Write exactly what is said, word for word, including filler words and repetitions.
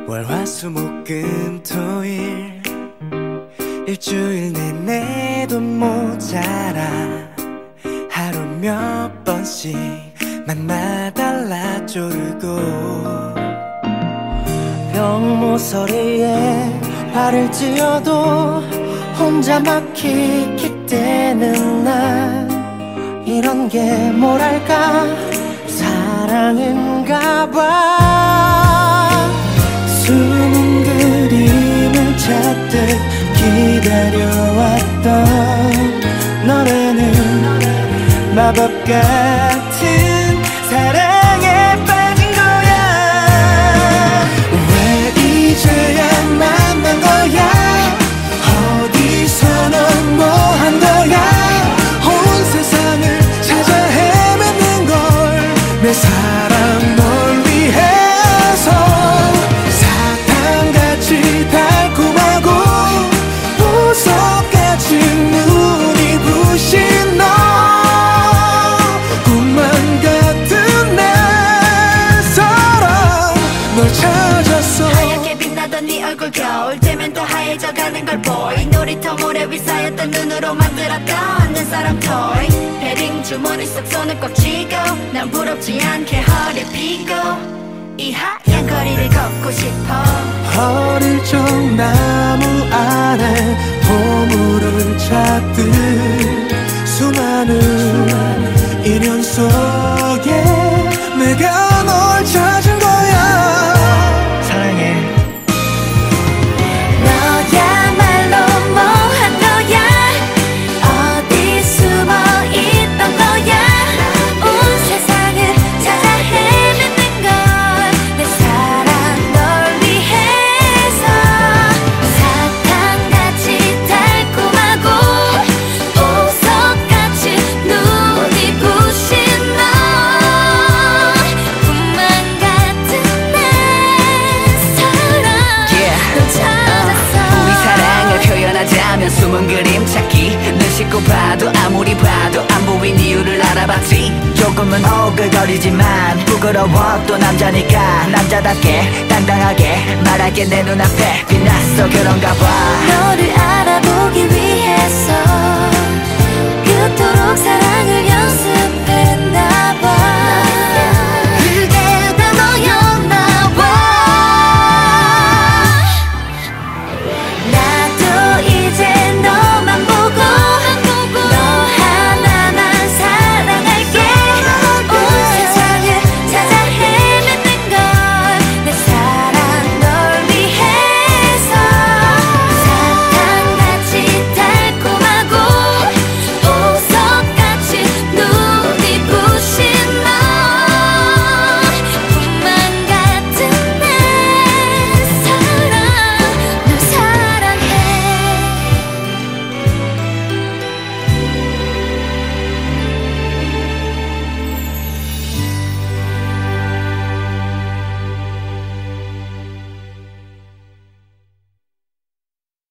월화수목금토일 일주일 내내도 모자라 하루 몇 번씩 만나달라 쪼르고 병모서리에 화를 지어도 혼자 막 킥킥대는 날 이런 게 뭐랄까 사랑인가 봐. 숨은 그림을 찾듯 기다려왔던 너네는 마법 같은 사랑에 빠진 거야. 왜 이제야 만난 거야? 어디서 넌 뭐 한 거야? 온 세상을 찾아 헤매는 걸 내 사랑 널 위해서 사탕같이 달콤하고 보석같이 눈이 부신 너 꿈만 같은 내 사랑 널 찾았어. 하얗게 빛나던 네 얼굴 겨울 되면 더 하얘져가는 걸 보이 놀이터 모래 위 쌓였던 눈으로 만들었던 내 사랑 토이 패딩 주머니 속 손을 꽉 쥐고 난 부럽지 않게 허리 펴고 이 하얀 거리를 걷고 싶어. 어릴 적 나무 아래 보물을 찾듯 수많은 인연 속에 내가 널 찾은 거야. 사랑해. 너야말로 뭐 한 거야? 어디 숨어 있던 거야? 온 세상을 찾아 헤매는 걸 내 사랑 널 위해서 사탕같이 달콤하고 보석같이 눈이 부신 너 꿈만 같은 내 사랑 널 찾았어. 우리 사랑을 표현하자면 숨은 그림 찾기 눈 씻고 봐도 아무리 봐도 안 보인 이유를 알아봤지. 조금은 오글거리지만 부끄러워 또 남자니까 남자답게 당당하게 말할게. 내 눈앞에 빛났어 그런가 봐. 너를 알아보기 위해서 그토록 사랑을 연습